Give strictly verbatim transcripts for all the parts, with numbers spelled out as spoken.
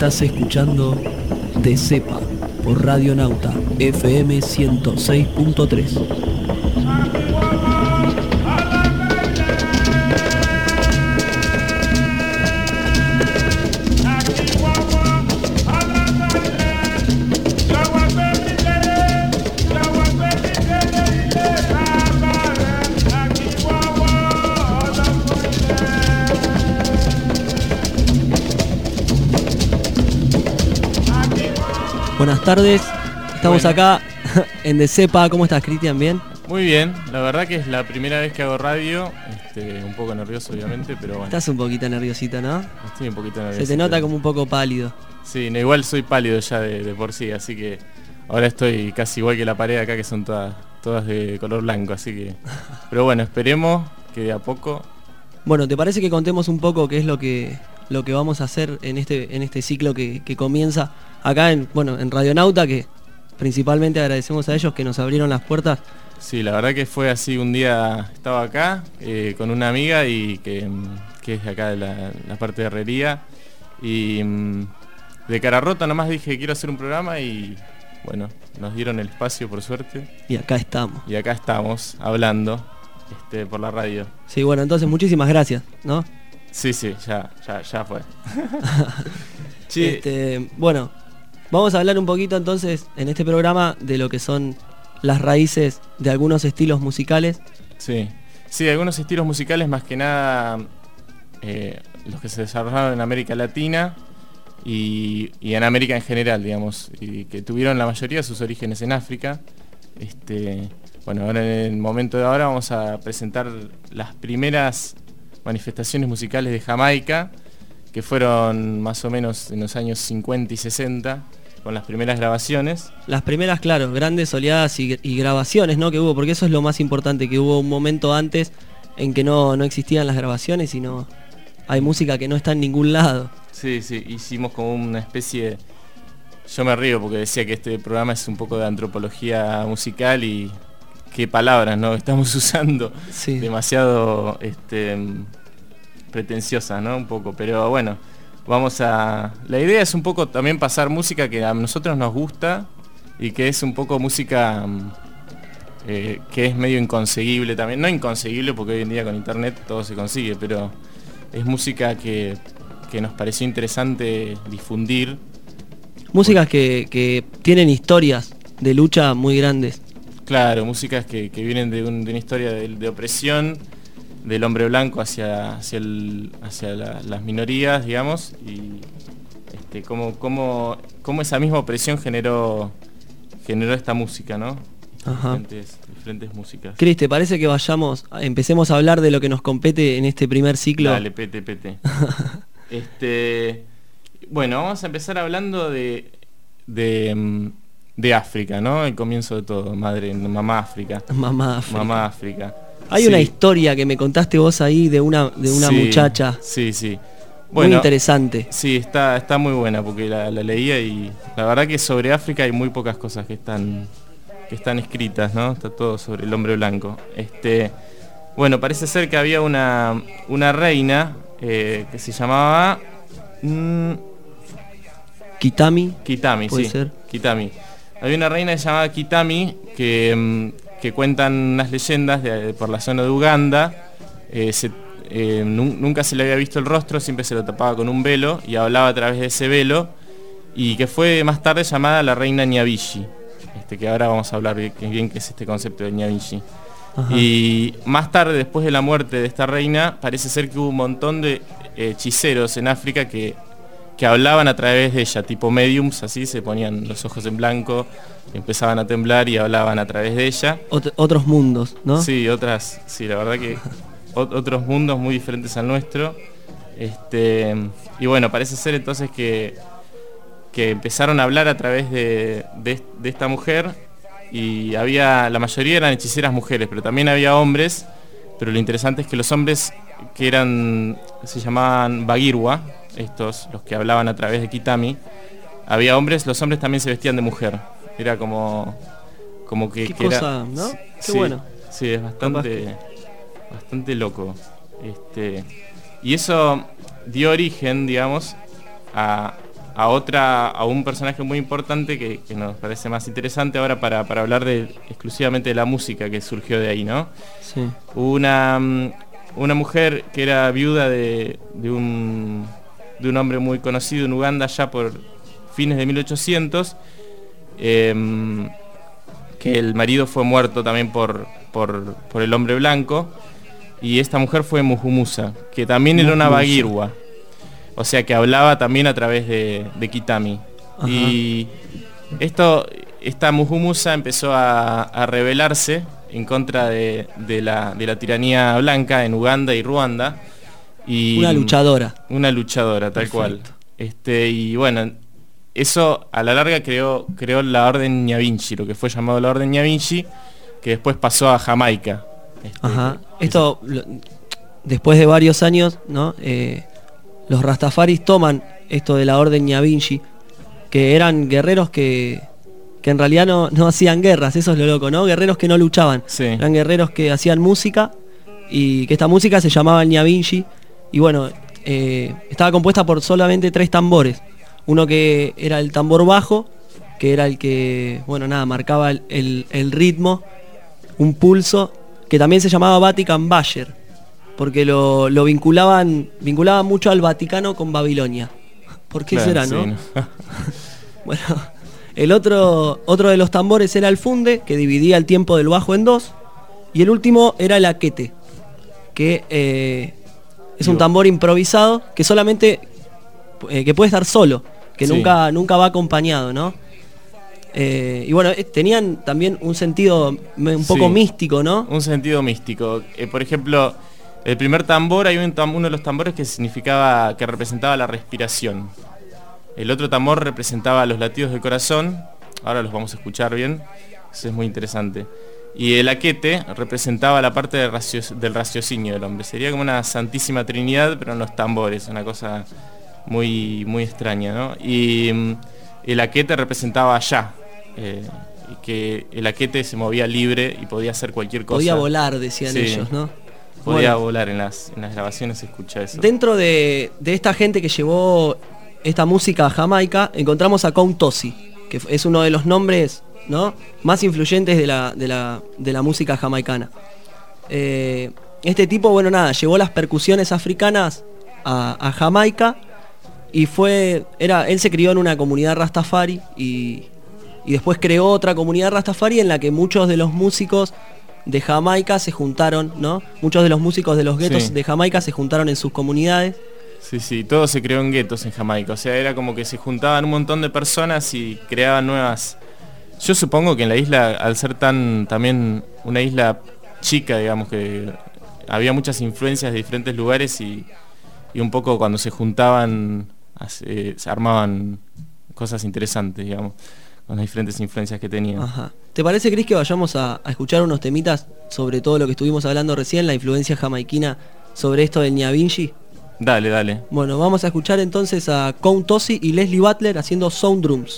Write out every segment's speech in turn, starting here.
Estás escuchando De Cepa por Radio Nauta F M ciento seis punto tres. Buenas tardes, estamos bueno. acá en De Cepa. ¿Cómo estás, Cristian? ¿Bien? Muy bien, la verdad que es la primera vez que hago radio, este, un poco nervioso obviamente, pero bueno. Estás un poquito nerviosito, ¿no? Estoy un poquito nervioso. Se te nota como un poco pálido. Sí, no, igual soy pálido ya de, de por sí, así que ahora estoy casi igual que la pared acá, que son todas, todas de color blanco, así que... Pero bueno, esperemos que de a poco... Bueno, ¿te parece que contemos un poco qué es lo que, lo que vamos a hacer en este, en este ciclo que, que comienza acá en, bueno, en Radionauta, que principalmente agradecemos a ellos que nos abrieron las puertas? Sí, la verdad que fue así, un día estaba acá eh, con una amiga y que, que es de acá de la, la parte de herrería, y de cara rota nomás dije quiero hacer un programa y bueno, nos dieron el espacio por suerte. Y acá estamos. Y acá estamos hablando este, por la radio. Sí, bueno, entonces muchísimas gracias, ¿no? Sí, sí, ya, ya, ya fue. Sí. Este, bueno, vamos a hablar un poquito entonces en este programa de lo que son las raíces de algunos estilos musicales. Sí, sí, algunos estilos musicales más que nada eh, los que se desarrollaron en América Latina y, y en América en general, digamos, y que tuvieron la mayoría de sus orígenes en África. Este, bueno, ahora en el momento de ahora vamos a presentar las primeras manifestaciones musicales de Jamaica, que fueron más o menos en los años cincuenta y sesenta, con las primeras grabaciones. Las primeras, claro, grandes oleadas y, y grabaciones, ¿no? Que hubo, porque eso es lo más importante, que hubo un momento antes en que no, no existían las grabaciones, sino hay música que no está en ningún lado. Sí, sí, hicimos como una especie de... Yo me río porque decía que este programa es un poco de antropología musical y qué palabras, ¿no? Estamos usando, sí. Demasiado este, pretenciosas, ¿no? Un poco, pero bueno, vamos a... La idea es un poco también pasar música que a nosotros nos gusta y que es un poco música eh, que es medio inconseguible también. No inconseguible porque hoy en día con internet todo se consigue, pero es música que, que nos pareció interesante difundir. Músicas que, que tienen historias de lucha muy grandes. Claro, músicas que, que vienen de, un, de una historia de, de opresión del hombre blanco hacia, hacia, el, hacia la, las minorías, digamos, y este, cómo, cómo, cómo esa misma opresión generó, generó esta música, ¿no? Ajá. Diferentes, diferentes músicas. Cris, ¿te parece que vayamos, empecemos a hablar de lo que nos compete en este primer ciclo? Dale, pete, pete. este, bueno, vamos a empezar hablando de... de de África, ¿no? El comienzo de todo, madre, mamá África. Mamá África. Mamá África. Hay sí. una historia que me contaste vos ahí de una, de una sí, muchacha. Sí, sí. Bueno, muy interesante. Sí, está, está muy buena porque la, la leía y la verdad que sobre África hay muy pocas cosas que están, que están escritas, ¿no? Está todo sobre el hombre blanco. Este, bueno, parece ser que había una, una reina eh, que se llamaba... Mmm, Kitami. Kitami, ¿puede sí. ser? Kitami. Había una reina llamada Kitami que, que cuentan unas leyendas de, de, por la zona de Uganda. Eh, se, eh, nu- nunca se le había visto el rostro, siempre se lo tapaba con un velo y hablaba a través de ese velo, y que fue más tarde llamada la reina Nyabishi, este, que ahora vamos a hablar bien, bien qué es este concepto de Nyabishi. Ajá. Y más tarde, después de la muerte de esta reina, parece ser que hubo un montón de eh, hechiceros en África que que hablaban a través de ella, tipo mediums, así, se ponían los ojos en blanco, empezaban a temblar y hablaban a través de ella. Ot- otros mundos, ¿no? Sí, otras, sí, la verdad que ot- otros mundos muy diferentes al nuestro. Este, y bueno, parece ser entonces que, que empezaron a hablar a través de, de, de esta mujer, y había, la mayoría eran hechiceras mujeres, pero también había hombres, pero lo interesante es que los hombres que eran, se llamaban Bagirwa, estos, los que hablaban a través de Kitami, había hombres, los hombres también se vestían de mujer. Era como, como que, Qué que cosa, era, ¿no? Qué sí, bueno. Sí, es bastante, bastante loco. Este, y eso dio origen, digamos, a, a otra, a un personaje muy importante que, que nos parece más interesante ahora para, para hablar de, exclusivamente de la música que surgió de ahí, ¿no? Sí. Una, una mujer que era viuda de, de, un, de un hombre muy conocido en Uganda ya por fines de mil ochocientos, eh, que el marido fue muerto también por, por, por el hombre blanco, y esta mujer fue Muhumuza, que también era una bagirwa. O sea que hablaba también a través de, de Kitami. Ajá. Y esto, esta Muhumuza empezó a, a rebelarse en contra de, de, la, de la tiranía blanca en Uganda y Ruanda. Y una luchadora. Una luchadora, tal Perfecto. cual. Este, y bueno, eso a la larga creó, creó la Orden Nyabinshi, lo que fue llamado la Orden Nyabinshi, que después pasó a Jamaica. Este, Ajá. Esto, lo, después de varios años, ¿no? Eh, los rastafaris toman esto de la Orden Nyabinshi, que eran guerreros que, que en realidad no, no hacían guerras, eso es lo loco, ¿no? Guerreros que no luchaban, sí. Eran guerreros que hacían música, y que esta música se llamaba el Nyabinshi, y bueno, eh, estaba compuesta por solamente tres tambores. Uno que era el tambor bajo, que era el que, bueno, nada, marcaba el, el, el ritmo, un pulso, que también se llamaba Vatican Bayer, porque lo, lo vinculaban, vinculaban mucho al Vaticano con Babilonia. ¿Por qué claro, será, sí, no? no. Bueno, el otro, otro de los tambores era el funde, que dividía el tiempo del bajo en dos, y el último era el aquete, que eh, es un tambor improvisado que solamente eh, que puede estar solo, que sí. nunca, nunca va acompañado, ¿no? Eh, y bueno, eh, tenían también un sentido un poco sí, místico, ¿no? Un sentido místico. Eh, por ejemplo, el primer tambor, hay un tam uno de los tambores que significaba, que representaba la respiración. El otro tambor representaba los latidos del corazón. Ahora los vamos a escuchar bien. Eso es muy interesante. Y el aquete representaba la parte del, racio del raciocinio del hombre. Sería como una santísima trinidad, pero en los tambores, una cosa muy, muy extraña, ¿no? Y um, el aquete representaba allá. Eh, y que el aquete se movía libre y podía hacer cualquier cosa. Podía volar, decían sí, ellos, ¿no? Podía bueno, volar, en las, en las grabaciones se escucha eso. Dentro de, de esta gente que llevó esta música a Jamaica, encontramos a Count Tosi, que es uno de los nombres, ¿no?, más influyentes de la, de la, de la música jamaicana. Eh, este tipo, bueno, nada, llevó las percusiones africanas a, a Jamaica, y fue, era, él se crió en una comunidad rastafari, y, y después creó otra comunidad rastafari en la que muchos de los músicos de Jamaica se juntaron, ¿no? Muchos de los músicos de los guetos sí. de Jamaica se juntaron en sus comunidades. Sí, sí, todo se creó en guetos en Jamaica, o sea, era como que se juntaban un montón de personas y creaban nuevas... Yo supongo que en la isla, al ser tan también una isla chica, digamos, que había muchas influencias de diferentes lugares y, y un poco cuando se juntaban eh, se armaban cosas interesantes, digamos, con las diferentes influencias que tenían. Ajá. ¿Te parece, Cris, que vayamos a, a escuchar unos temitas sobre todo lo que estuvimos hablando recién, la influencia jamaiquina sobre esto del Nyabinshi? Dale, dale. Bueno, vamos a escuchar entonces a Count Tosi y Leslie Butler haciendo Sound Drums.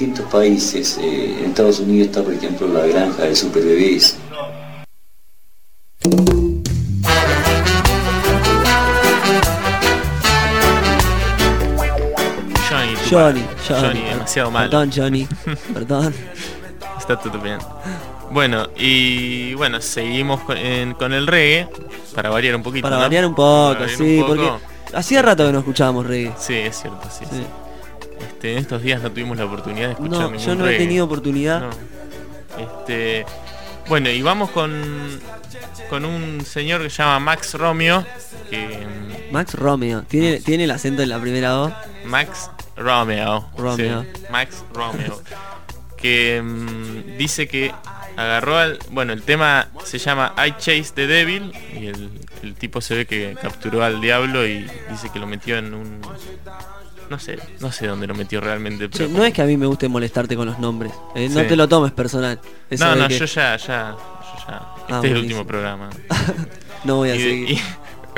distintos países. Eh, en Estados Unidos está, por ejemplo, la granja de superbebés. Johnny, tu Johnny, padre. Johnny, Johnny, demasiado malo. Perdón, Johnny. Perdón. Está todo bien. Bueno, y bueno, seguimos con, en- con el reggae, para variar un poquito. Para ¿no? variar un poco, Para variar sí, un poco. porque hacía rato que no escuchábamos reggae. Sí, es cierto, sí. Sí. sí. Este, en estos días no tuvimos la oportunidad de escuchar No, ningún yo no he reggae. tenido oportunidad. No. Este, bueno, y vamos con con un señor que se llama Max Romeo, que mm, Max Romeo, ¿tiene, ¿tiene el acento en la primera voz? Max Romeo, Romeo. sí, Max Romeo, que mm, dice que agarró al, bueno, el tema se llama I Chase the Devil y el, el tipo se ve que capturó al diablo y dice que lo metió en un, no sé, no sé dónde lo metió realmente, Che, pero no es que a mí me guste molestarte con los nombres. eh, No Sí. te lo tomes personal. Eso no, de no, que yo ya, ya, yo ya, este Ah, es el buenísimo. último programa. no voy a y, de- seguir. y-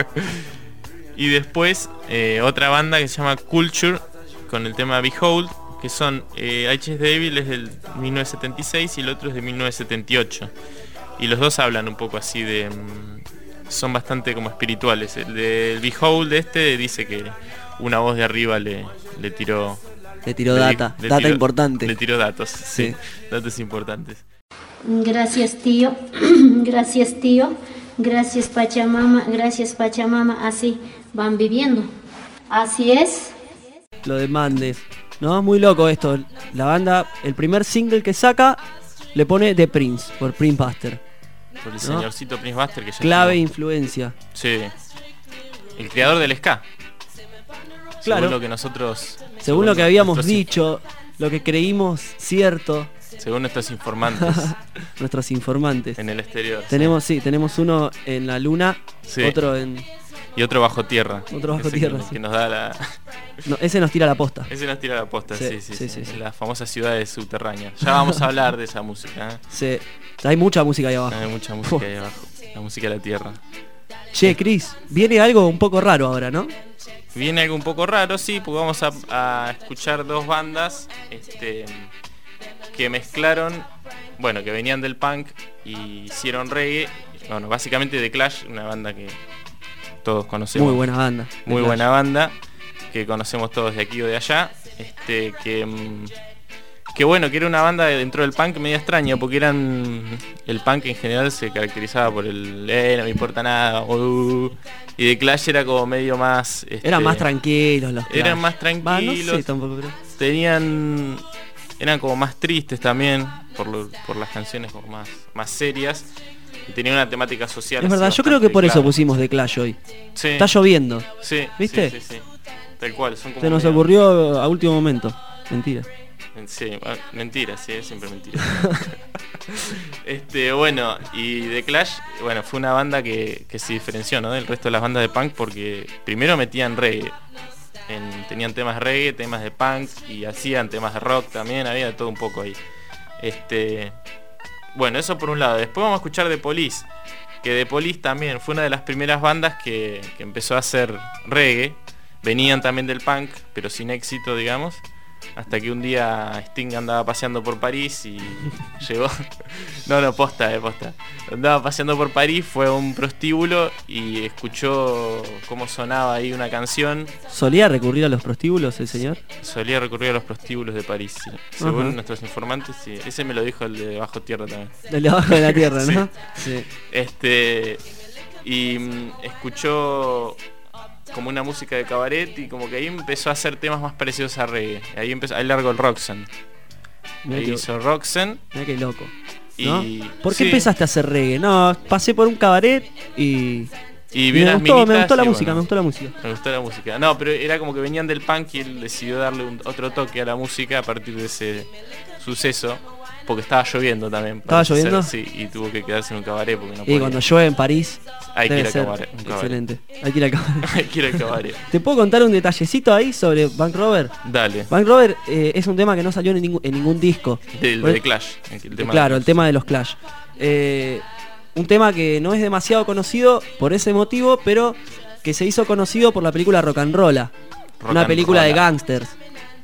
y después eh, otra banda que se llama Culture con el tema Behold, que son eh, I Chase the Devil es del mil novecientos setenta y seis y el otro es de mil novecientos setenta y ocho, y los dos hablan un poco así de mm, son bastante como espirituales. El de Behold de este dice que una voz de arriba le, le tiró Le tiró le di- data, le data tiró- importante. le tiró datos, sí, Sí. datos importantes. Gracias tío, gracias tío, gracias Pachamama, gracias Pachamama, así van viviendo. Así es. Lo demandes. No, es muy loco esto. La banda, el primer single que saca, le pone The Prince, por Prince Buster. Por el ¿No? señorcito Prince Buster que ya Clave e estuvo- influencia. Sí. El creador del ska. Claro. Según lo que nosotros. Según lo que habíamos nuestros in- dicho, lo que creímos cierto, Según nuestros informantes nuestros informantes. en el exterior. sí. Tenemos, sí, tenemos uno en la luna, Sí. otro en... Y otro bajo tierra. Otro bajo Ese tierra, Que, sí. que nos da la. No, ese nos tira la posta. Ese nos tira la posta, Sí, sí, sí, sí, sí. sí, sí. Las famosas ciudades subterráneas. Ya vamos a hablar de esa música. ¿eh? Sí. Hay mucha música ahí abajo. Hay mucha música ahí abajo. La música de la tierra. Che, Chris, viene algo un poco raro ahora, ¿no? Viene algo un poco raro, sí, porque vamos a, a escuchar dos bandas este, que mezclaron, bueno, que venían del punk y hicieron reggae. Bueno, básicamente The Clash, una banda que todos conocemos. Muy buena banda. Muy The buena Clash. banda, que conocemos todos de aquí o de allá. Este, que, mm, que bueno, que era una banda dentro del punk medio extraña, porque eran. El punk en general se caracterizaba por el eh, no me importa nada, uh, y The Clash era como medio más. Este, Eran más tranquilos los Eran Clash. más Va, tranquilos. no sé tampoco, pero... Tenían. Eran como más tristes también, por, lo- por las canciones como más, más serias. Y tenían una temática social. Es así verdad, yo creo que bastante por eso clara. pusimos The Clash hoy. Sí, Está lloviendo. sí, ¿viste? Sí, sí, sí. Tal cual, son como Se nos medio- ocurrió a último momento. Mentira. Sí, ah, mentira, sí, es siempre mentira. Este, bueno, y The Clash, bueno, fue una banda que, que se diferenció, ¿no?, del resto de las bandas de punk porque primero metían reggae. En- tenían temas de reggae, temas de punk y hacían temas de rock también, había de todo un poco ahí. Este, bueno, eso por un lado. Después vamos a escuchar The Police, que The Police también fue una de las primeras bandas que, que empezó a hacer reggae. Venían también del punk, pero sin éxito, digamos. Hasta que un día Sting andaba paseando por París y llegó. No, no, posta, eh, posta. Andaba paseando por París, fue a un prostíbulo y escuchó cómo sonaba ahí una canción. ¿Solía recurrir a los prostíbulos el señor? Solía recurrir a los prostíbulos de París, sí. Según Ajá. nuestros informantes, sí. Ese me lo dijo el de Bajo Tierra también. Del de abajo de la tierra, ¿no? Sí. Este. Y mm, escuchó como una música de cabaret y como que ahí empezó a hacer temas más parecidos a reggae. Ahí empezó, ahí largó el Roxanne. Mirá Ahí que, hizo Roxanne mirá qué loco. y. ¿No? ¿Por qué sí, empezaste a hacer reggae? No, pasé por un cabaret y... Y vi me unas gustó, me minitas gustó la y música, bueno, me gustó la música. me gustó la música. No, pero era como que venían del punk y él decidió darle un, otro toque a la música a partir de ese suceso. Porque estaba lloviendo también. ¿Estaba parece lloviendo? ser, sí, y tuvo que quedarse en un cabaret porque no Y podía. cuando llueve en París, Hay que debe ir a ser cabaret, un cabaret. excelente. Hay que ir a cabaret. Hay que ir al cabaret. ¿Te puedo contar un detallecito ahí sobre Bank Robber? Dale. Bank Robber eh, es un tema que no salió en ningún, en ningún disco. Del Pues- de Clash. El tema claro, de el tema de los Clash. Eh, un tema que no es demasiado conocido por ese motivo, pero que se hizo conocido por la película Rock and Rolla, Rock una and película de Rolla. gangsters.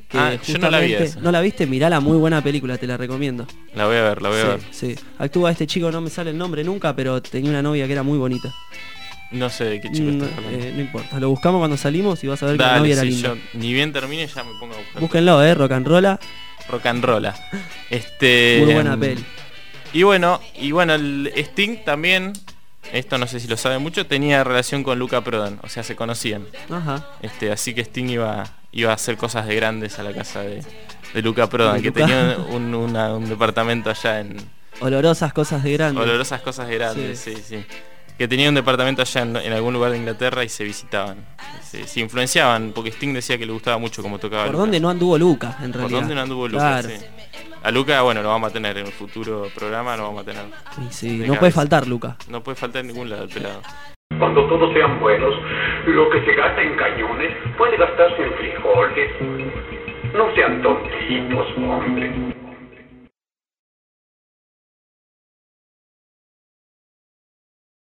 Que Ah, yo no la vi esa. ¿No la viste? Mirala, muy buena película, te la recomiendo. La voy a ver, la voy a Sí, ver. sí. Actúa este chico, no me sale el nombre nunca, pero tenía una novia que era muy bonita. No sé de qué chico No, estás hablando. eh, no importa, lo buscamos cuando salimos y vas a ver que la Dale, novia era sí, linda. yo ni bien termine ya me pongo a buscar. Búsquenlo, eh, rock and rolla. Rock and rolla. Este, Muy buena peli. Y bueno, y bueno, el Sting también, esto no sé si lo sabe mucho, tenía relación con Luca Prodan, o sea, se conocían. Ajá. Este, así que Sting iba, iba a hacer cosas de grandes a la casa de, de Luca Prodan, De que Luca. tenía un, una- un departamento allá en Olorosas cosas de grande. Olorosas cosas de grandes, sí, Sí. sí. Que tenía un departamento allá en, en algún lugar de Inglaterra y se visitaban. Se, se influenciaban, porque Sting decía que le gustaba mucho cómo tocaba ¿Por Luca. dónde no anduvo Luca, en ¿Por realidad? dónde no anduvo Luca? Claro. Sí. A Luca, bueno, lo vamos a tener en un futuro programa, lo vamos a tener. Y sí, De no cabeza. puede faltar Luca. No puede faltar en ningún lado el pelado. Cuando todos sean buenos, lo que se gasta en cañones puede gastarse en frijoles. No sean tontitos, hombre.